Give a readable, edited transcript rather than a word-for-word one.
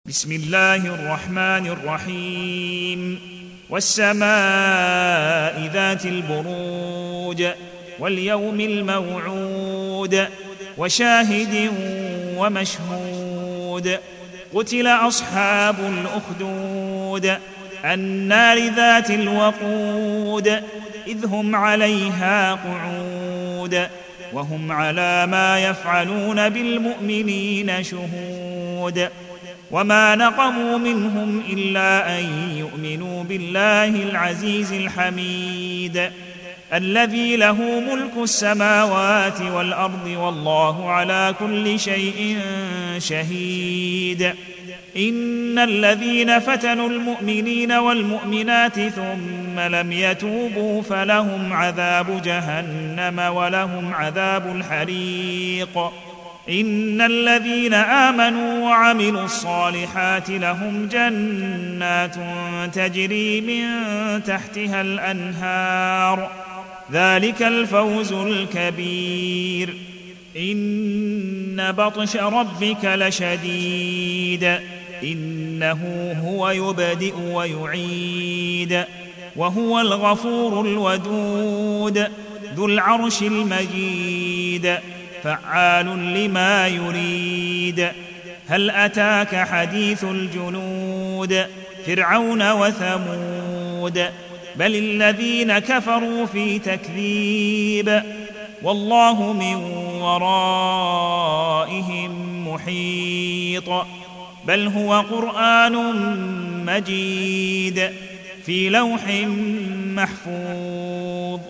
بسم الله الرحمن الرحيم والسماء ذات البروج واليوم الموعود وشاهد ومشهود قتل أصحاب الأخدود النار ذات الوقود إذ هم عليها قعود وهم على ما يفعلون بالمؤمنين شهود وما نقموا منهم إلا أن يؤمنوا بالله العزيز الحميد الذي له ملك السماوات والأرض والله على كل شيء شهيد إن الذين فتنوا المؤمنين والمؤمنات ثم لم يتوبوا فلهم عذاب جهنم ولهم عذاب الحريق إن الذين آمنوا وعملوا الصالحات لهم جنات تجري من تحتها الأنهار ذلك الفوز الكبير إن بطش ربك لشديد إنه هو يبدئ ويعيد وهو الغفور الودود ذو العرش المجيد فعال لما يريد هل أتاك حديث الجنود فرعون وثمود بل الذين كفروا في تكذيب والله من ورائهم محيط بل هو قرآن مجيد في لوح محفوظ